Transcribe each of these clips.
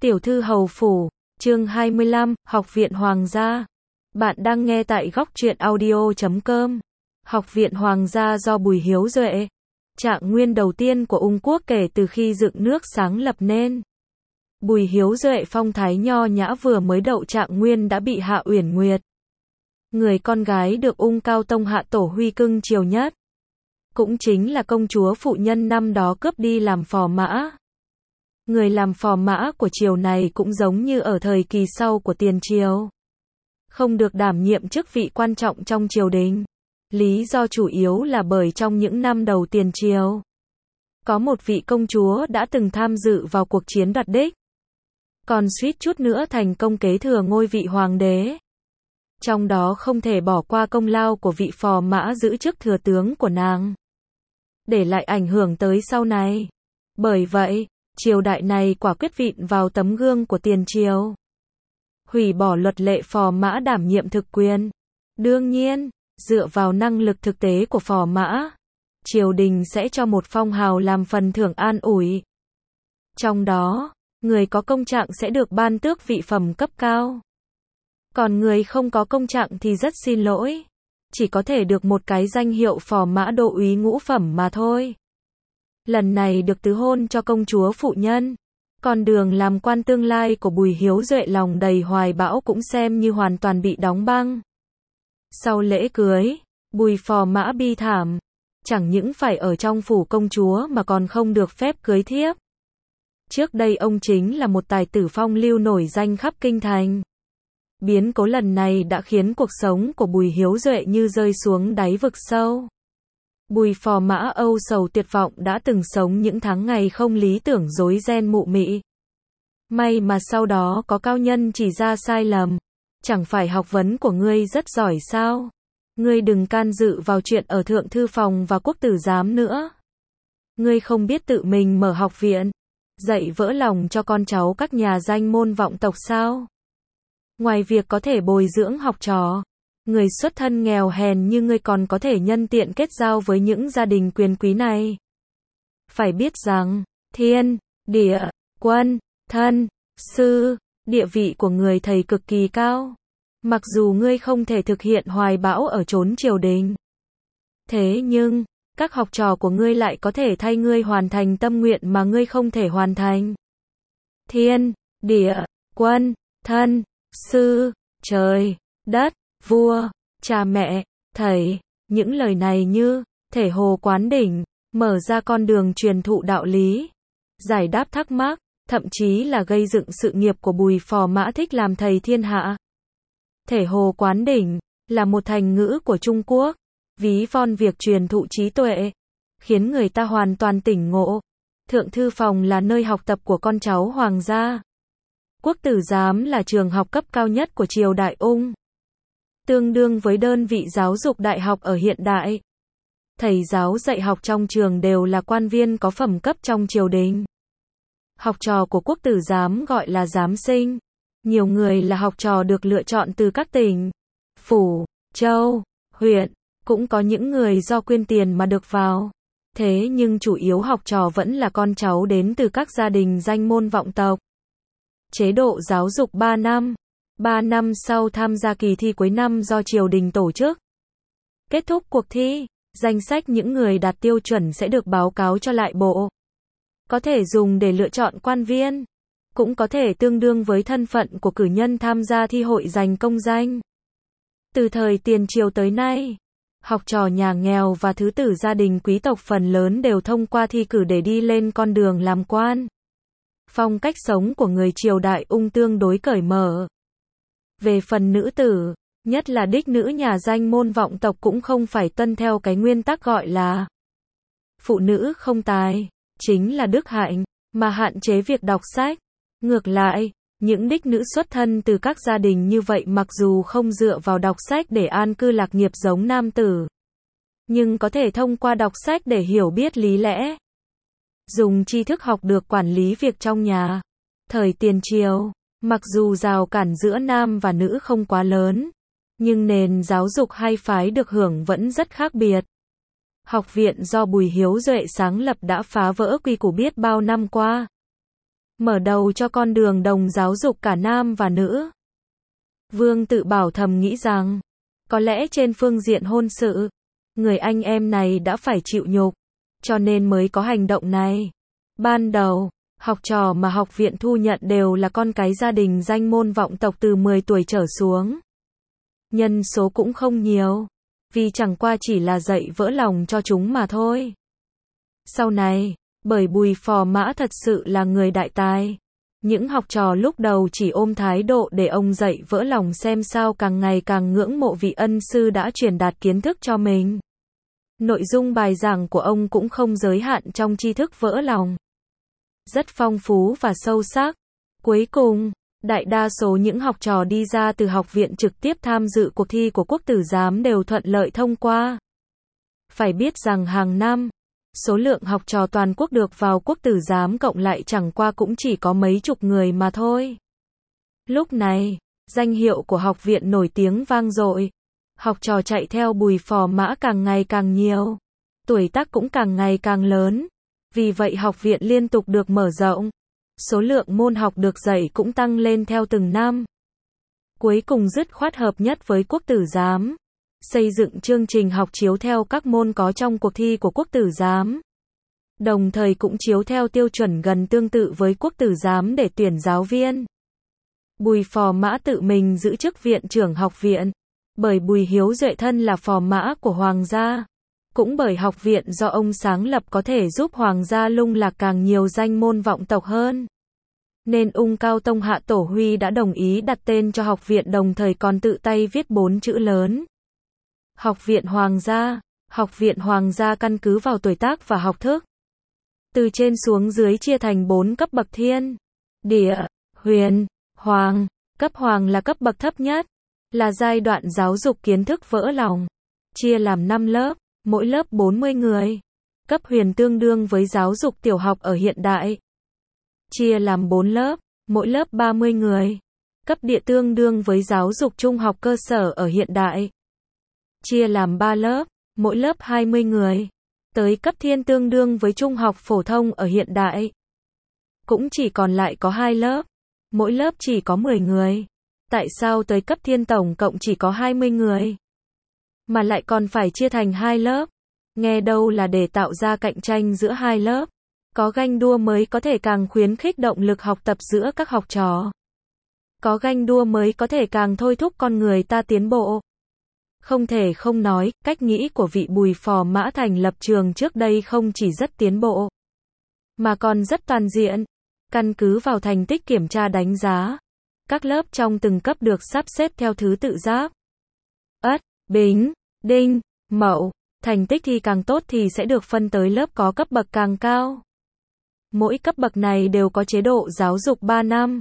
Tiểu thư hầu phủ, chương 25, Học viện Hoàng gia. Bạn đang nghe tại góc truyện audio.com. Học viện Hoàng gia do Bùi Hiếu Duệ, trạng nguyên đầu tiên của Ung quốc kể từ khi dựng nước sáng lập nên. Bùi Hiếu Duệ phong thái nho nhã vừa mới đậu trạng nguyên đã bị Hạ Uyển Nguyệt, người con gái được Ung Cao Tông Hạ Tổ Huy cưng chiều nhất, cũng chính là công chúa phụ nhân năm đó cướp đi làm phò mã. Người làm phò mã của triều này cũng giống như ở thời kỳ sau của tiền triều, không được đảm nhiệm chức vị quan trọng trong triều đình. Lý do chủ yếu là bởi trong những năm đầu tiền triều, có một vị công chúa đã từng tham dự vào cuộc chiến đoạt đích, còn suýt chút nữa thành công kế thừa ngôi vị hoàng đế. Trong đó không thể bỏ qua công lao của vị phò mã giữ chức thừa tướng của nàng, để lại ảnh hưởng tới sau này. Bởi vậy, triều đại này quả quyết vịn vào tấm gương của tiền triều, hủy bỏ luật lệ phò mã đảm nhiệm thực quyền. Đương nhiên, dựa vào năng lực thực tế của phò mã, triều đình sẽ cho một phong hào làm phần thưởng an ủi. Trong đó, người có công trạng sẽ được ban tước vị phẩm cấp cao. Còn người không có công trạng thì rất xin lỗi, chỉ có thể được một cái danh hiệu phò mã đô úy ngũ phẩm mà thôi. Lần này được tứ hôn cho công chúa phụ nhân, con đường làm quan tương lai của Bùi Hiếu Duệ lòng đầy hoài bão cũng xem như hoàn toàn bị đóng băng. Sau lễ cưới, Bùi phò mã bi thảm, chẳng những phải ở trong phủ công chúa mà còn không được phép cưới thiếp. Trước đây ông chính là một tài tử phong lưu nổi danh khắp kinh thành. Biến cố lần này đã khiến cuộc sống của Bùi Hiếu Duệ như rơi xuống đáy vực sâu. Bùi phò mã âu sầu tuyệt vọng đã từng sống những tháng ngày không lý tưởng rối ren mụ mị. May mà sau đó có cao nhân chỉ ra sai lầm. Chẳng phải học vấn của ngươi rất giỏi sao? Ngươi đừng can dự vào chuyện ở thượng thư phòng và quốc tử giám nữa. Ngươi không biết tự mình mở học viện, dạy vỡ lòng cho con cháu các nhà danh môn vọng tộc sao? Ngoài việc có thể bồi dưỡng học trò, người xuất thân nghèo hèn như ngươi còn có thể nhân tiện kết giao với những gia đình quyền quý này. Phải biết rằng, thiên, địa, quân, thân, sư, địa vị của người thầy cực kỳ cao. Mặc dù ngươi không thể thực hiện hoài bão ở chốn triều đình, thế nhưng, các học trò của ngươi lại có thể thay ngươi hoàn thành tâm nguyện mà ngươi không thể hoàn thành. Thiên, địa, quân, thân, sư, trời, đất, vua, cha mẹ, thầy, những lời này như thể hồ quán đỉnh, mở ra con đường truyền thụ đạo lý, giải đáp thắc mắc, thậm chí là gây dựng sự nghiệp của Bùi phò mã thích làm thầy thiên hạ. Thể hồ quán đỉnh là một thành ngữ của Trung Quốc, ví von việc truyền thụ trí tuệ, khiến người ta hoàn toàn tỉnh ngộ. Thượng thư phòng là nơi học tập của con cháu hoàng gia. Quốc tử giám là trường học cấp cao nhất của triều đại Ung, tương đương với đơn vị giáo dục đại học ở hiện đại. Thầy giáo dạy học trong trường đều là quan viên có phẩm cấp trong triều đình. Học trò của quốc tử giám gọi là giám sinh. Nhiều người là học trò được lựa chọn từ các tỉnh, phủ, châu, huyện, cũng có những người do quyên tiền mà được vào. Thế nhưng chủ yếu học trò vẫn là con cháu đến từ các gia đình danh môn vọng tộc. Chế độ giáo dục 3 năm. 3 năm sau tham gia kỳ thi cuối năm do triều đình tổ chức. Kết thúc cuộc thi, danh sách những người đạt tiêu chuẩn sẽ được báo cáo cho lại bộ. Có thể dùng để lựa chọn quan viên, cũng có thể tương đương với thân phận của cử nhân tham gia thi hội giành công danh. Từ thời tiền triều tới nay, học trò nhà nghèo và thứ tử gia đình quý tộc phần lớn đều thông qua thi cử để đi lên con đường làm quan. Phong cách sống của người triều đại Ung tương đối cởi mở. Về phần nữ tử, nhất là đích nữ nhà danh môn vọng tộc cũng không phải tuân theo cái nguyên tắc gọi là phụ nữ không tài, chính là đức hạnh, mà hạn chế việc đọc sách. Ngược lại, những đích nữ xuất thân từ các gia đình như vậy mặc dù không dựa vào đọc sách để an cư lạc nghiệp giống nam tử, nhưng có thể thông qua đọc sách để hiểu biết lý lẽ, dùng tri thức học được quản lý việc trong nhà. Thời tiền triều, mặc dù rào cản giữa nam và nữ không quá lớn, nhưng nền giáo dục hai phái được hưởng vẫn rất khác biệt. Học viện do Bùi Hiếu Duệ sáng lập đã phá vỡ quy củ biết bao năm qua. mở đầu cho con đường đồng giáo dục cả nam và nữ. Vương Tự Bảo thầm nghĩ rằng, có lẽ trên phương diện hôn sự, người anh em này đã phải chịu nhục, cho nên mới có hành động này. Ban đầu, học trò mà học viện thu nhận đều là con cái gia đình danh môn vọng tộc từ 10 tuổi trở xuống. Nhân số cũng không nhiều, vì chẳng qua chỉ là dạy vỡ lòng cho chúng mà thôi. Sau này, bởi Bùi Phò Mã thật sự là người đại tài, những học trò lúc đầu chỉ ôm thái độ để ông dạy vỡ lòng xem sao càng ngày càng ngưỡng mộ vị ân sư đã truyền đạt kiến thức cho mình. Nội dung bài giảng của ông cũng không giới hạn trong tri thức vỡ lòng, rất phong phú và sâu sắc. Cuối cùng, đại đa số những học trò đi ra từ học viện trực tiếp tham dự cuộc thi của quốc tử giám đều thuận lợi thông qua. Phải biết rằng hàng năm, số lượng học trò toàn quốc được vào quốc tử giám cộng lại chẳng qua cũng chỉ có mấy chục người mà thôi. Lúc này, danh hiệu của học viện nổi tiếng vang dội. Học trò chạy theo Bùi Phò Mã càng ngày càng nhiều, tuổi tác cũng càng ngày càng lớn. Vì vậy học viện liên tục được mở rộng, số lượng môn học được dạy cũng tăng lên theo từng năm. Cuối cùng dứt khoát hợp nhất với quốc tử giám, xây dựng chương trình học chiếu theo các môn có trong cuộc thi của quốc tử giám. Đồng thời cũng chiếu theo tiêu chuẩn gần tương tự với quốc tử giám để tuyển giáo viên. Bùi Phò Mã tự mình giữ chức viện trưởng học viện, bởi Bùi Hiếu Duệ thân là phò mã của hoàng gia. Cũng bởi học viện do ông sáng lập có thể giúp hoàng gia lung lạc càng nhiều danh môn vọng tộc hơn, nên Ung Cao Tông Hạ Tổ Huy đã đồng ý đặt tên cho học viện, đồng thời còn tự tay viết 4 chữ lớn: Học viện Hoàng gia. Học viện Hoàng gia căn cứ vào tuổi tác và học thức, từ trên xuống dưới chia thành 4 cấp bậc: thiên, địa, huyền, hoàng. Cấp hoàng là cấp bậc thấp nhất, là giai đoạn giáo dục kiến thức vỡ lòng, chia làm 5 lớp, mỗi lớp 40 người. Cấp huyền tương đương với giáo dục tiểu học ở hiện đại, chia làm 4 lớp, mỗi lớp 30 người. Cấp địa tương đương với giáo dục trung học cơ sở ở hiện đại, chia làm 3 lớp, mỗi lớp 20 người. Tới cấp thiên tương đương với trung học phổ thông ở hiện đại, cũng chỉ còn lại có 2 lớp, mỗi lớp chỉ có 10 người. Tại sao tới cấp thiên tổng cộng chỉ có 20 người, mà lại còn phải chia thành 2 lớp? Nghe đâu là để tạo ra cạnh tranh giữa 2 lớp. Có ganh đua mới có thể càng khuyến khích động lực học tập giữa các học trò. Có ganh đua mới có thể càng thôi thúc con người ta tiến bộ. Không thể không nói, cách nghĩ của vị Bùi Phò Mã thành lập trường trước đây không chỉ rất tiến bộ, mà còn rất toàn diện. Căn cứ vào thành tích kiểm tra đánh giá, các lớp trong từng cấp được sắp xếp theo thứ tự Giáp, Ất, Bính, Đinh, Mậu. Thành tích thi càng tốt thì sẽ được phân tới lớp có cấp bậc càng cao. Mỗi cấp bậc này đều có chế độ giáo dục 3 năm.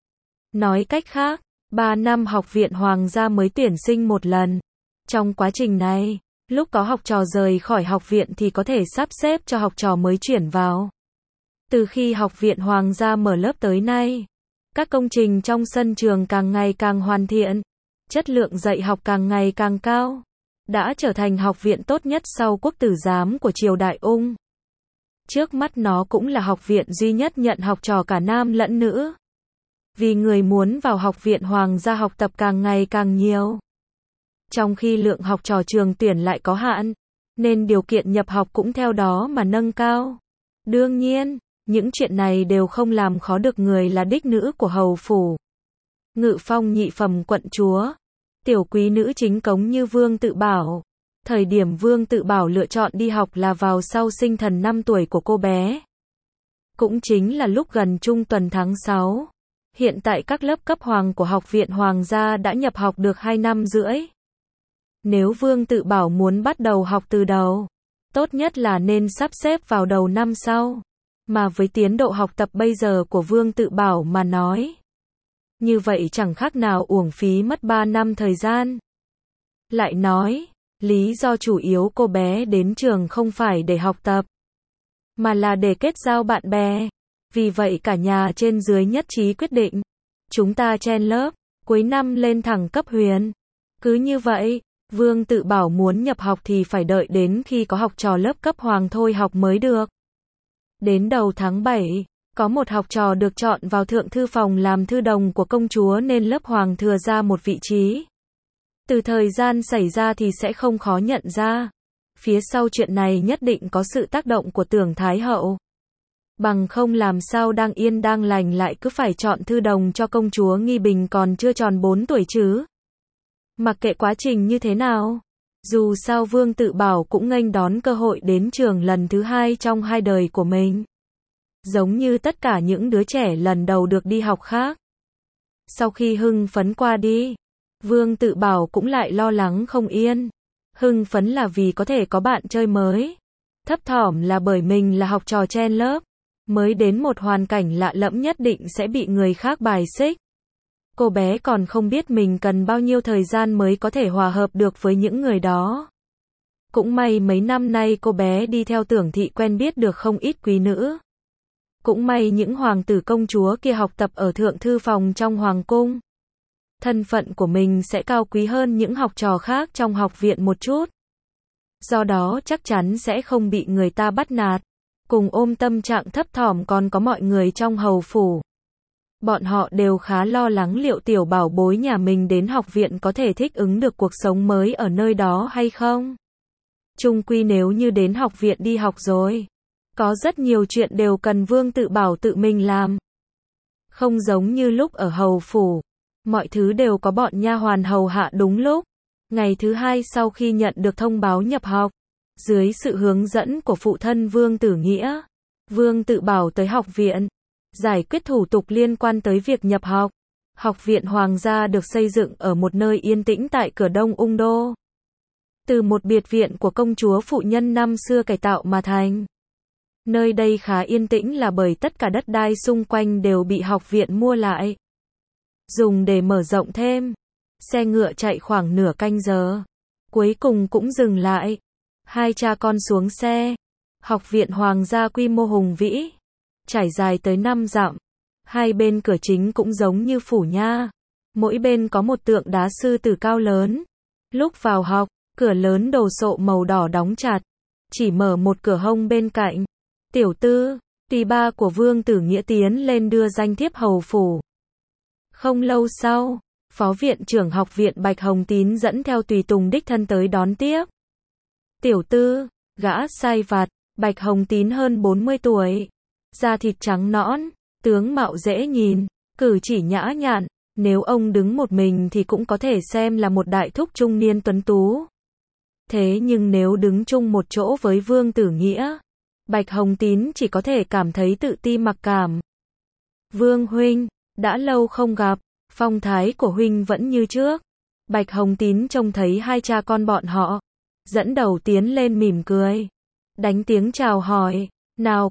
Nói cách khác, 3 năm học viện Hoàng gia mới tuyển sinh một lần. Trong quá trình này, lúc có học trò rời khỏi học viện thì có thể sắp xếp cho học trò mới chuyển vào. Từ khi học viện Hoàng gia mở lớp tới nay, các công trình trong sân trường càng ngày càng hoàn thiện, chất lượng dạy học càng ngày càng cao, đã trở thành học viện tốt nhất sau quốc tử giám của triều đại Ung. Trước mắt nó cũng là học viện duy nhất nhận học trò cả nam lẫn nữ. Vì người muốn vào học viện Hoàng gia học tập càng ngày càng nhiều, trong khi lượng học trò trường tuyển lại có hạn, nên điều kiện nhập học cũng theo đó mà nâng cao. Đương nhiên, những chuyện này đều không làm khó được người là đích nữ của hầu phủ, Ngự Phong nhị phẩm quận chúa, tiểu quý nữ chính cống như Vương Tự Bảo. Thời điểm Vương Tự Bảo lựa chọn đi học là vào sau sinh thần 5 tuổi của cô bé. Cũng chính là lúc gần trung tuần tháng 6. Hiện tại các lớp cấp hoàng của học viện Hoàng gia đã nhập học được 2 năm rưỡi. Nếu Vương Tự Bảo muốn bắt đầu học từ đầu, tốt nhất là nên sắp xếp vào đầu năm sau. Mà với tiến độ học tập bây giờ của Vương Tự Bảo mà nói, như vậy chẳng khác nào uổng phí mất 3 năm thời gian. Lại nói, lý do chủ yếu cô bé đến trường không phải để học tập, mà là để kết giao bạn bè. Vì vậy cả nhà trên dưới nhất trí quyết định, chúng ta chen lớp, cuối năm lên thẳng cấp huyền. Cứ như vậy, Vương Tự Bảo muốn nhập học thì phải đợi đến khi có học trò lớp cấp hoàng thôi học mới được. Đến đầu tháng 7, Có một học trò được chọn vào thượng thư phòng làm thư đồng của công chúa nên lớp hoàng thừa ra một vị trí. Từ thời gian xảy ra thì sẽ không khó nhận ra. Phía sau chuyện này nhất định có sự tác động của Tưởng Thái Hậu. Bằng không làm sao đang yên đang lành lại cứ phải chọn thư đồng cho công chúa Nghi Bình còn chưa tròn 4 tuổi chứ. Mặc kệ quá trình như thế nào, dù sao Vương Tự Bảo cũng nghênh đón cơ hội đến trường lần thứ 2 trong 2 đời của mình. Giống như tất cả những đứa trẻ lần đầu được đi học khác. Sau khi hưng phấn qua đi, Vương Tự Bảo cũng lại lo lắng không yên. Hưng phấn là vì có thể có bạn chơi mới. Thấp thỏm là bởi mình là học trò chen lớp. Mới đến một hoàn cảnh lạ lẫm nhất định sẽ bị người khác bài xích. Cô bé còn không biết mình cần bao nhiêu thời gian mới có thể hòa hợp được với những người đó. Cũng may mấy năm nay cô bé đi theo Tưởng thị quen biết được không ít quý nữ. Cũng may những hoàng tử công chúa kia học tập ở thượng thư phòng trong hoàng cung. Thân phận của mình sẽ cao quý hơn những học trò khác trong học viện một chút. Do đó chắc chắn sẽ không bị người ta bắt nạt. Cùng ôm tâm trạng thấp thỏm còn có mọi người trong hầu phủ. Bọn họ đều khá lo lắng liệu tiểu bảo bối nhà mình đến học viện có thể thích ứng được cuộc sống mới ở nơi đó hay không. Chung quy nếu như đến học viện đi học rồi, có rất nhiều chuyện đều cần Vương Tự Bảo tự mình làm. Không giống như lúc ở hầu phủ, mọi thứ đều có bọn nha hoàn hầu hạ đúng lúc. Ngày thứ 2 sau khi nhận được thông báo nhập học, dưới sự hướng dẫn của phụ thân Vương Tử Nghĩa, Vương Tự Bảo tới học viện, giải quyết thủ tục liên quan tới việc nhập học. Học viện Hoàng gia được xây dựng ở một nơi yên tĩnh tại cửa đông Ung Đô. Từ một biệt viện của công chúa phụ nhân năm xưa cải tạo mà thành. Nơi đây khá yên tĩnh là bởi tất cả đất đai xung quanh đều bị học viện mua lại. Dùng để mở rộng thêm. Xe ngựa chạy khoảng nửa canh giờ. Cuối cùng cũng dừng lại. Hai cha con xuống xe. Học viện Hoàng gia quy mô hùng vĩ. Trải dài tới 5 dặm. Hai bên cửa chính cũng giống như phủ nha. Mỗi bên có một tượng đá sư tử cao lớn. Lúc vào học, cửa lớn đồ sộ màu đỏ đóng chặt. Chỉ mở một cửa hông bên cạnh. Tiểu tư, tỳ ba của Vương Tử Nghĩa tiến lên đưa danh thiếp hầu phủ. Không lâu sau, Phó viện trưởng học viện Bạch Hồng Tín dẫn theo tùy tùng đích thân tới đón tiếp. Tiểu tư, gã sai vặt, Bạch Hồng Tín hơn 40 tuổi. Da thịt trắng nõn, tướng mạo dễ nhìn, cử chỉ nhã nhặn. Nếu ông đứng một mình thì cũng có thể xem là một đại thúc trung niên tuấn tú. Thế nhưng nếu đứng chung một chỗ với Vương Tử Nghĩa, Bạch Hồng Tín chỉ có thể cảm thấy tự ti mặc cảm. Vương huynh, đã lâu không gặp, phong thái của huynh vẫn như trước. Bạch Hồng Tín trông thấy hai cha con bọn họ, dẫn đầu tiến lên mỉm cười, đánh tiếng chào hỏi, nào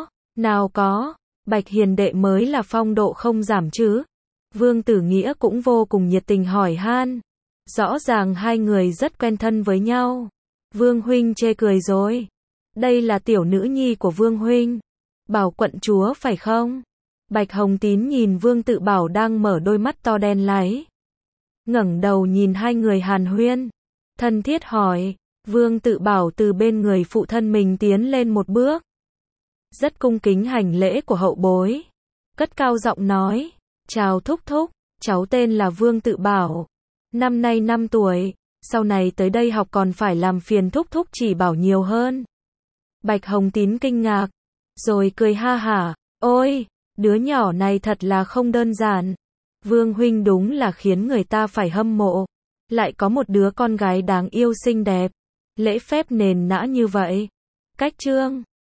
có, Bạch hiền đệ mới là phong độ không giảm chứ. Vương Tử Nghĩa cũng vô cùng nhiệt tình hỏi han. Rõ ràng hai người rất quen thân với nhau. Vương huynh chê cười rồi. Đây là tiểu nữ nhi của Vương huynh. Bảo quận chúa phải không? Bạch Hồng Tín nhìn Vương Tự Bảo đang mở đôi mắt to đen láy. Ngẩng đầu nhìn hai người hàn huyên. Thân thiết hỏi. Vương Tự Bảo từ bên người phụ thân mình tiến lên một bước. Rất cung kính hành lễ của hậu bối. Cất cao giọng nói. Chào thúc thúc, cháu tên là Vương Tự Bảo. Năm nay 5 tuổi, sau này tới đây học còn phải làm phiền thúc thúc chỉ bảo nhiều hơn. Bạch Hồng Tín kinh ngạc, rồi cười ha hả, ôi, đứa nhỏ này thật là không đơn giản. Vương huynh đúng là khiến người ta phải hâm mộ. Lại có một đứa con gái đáng yêu xinh đẹp, lễ phép nền nã như vậy. Cách chương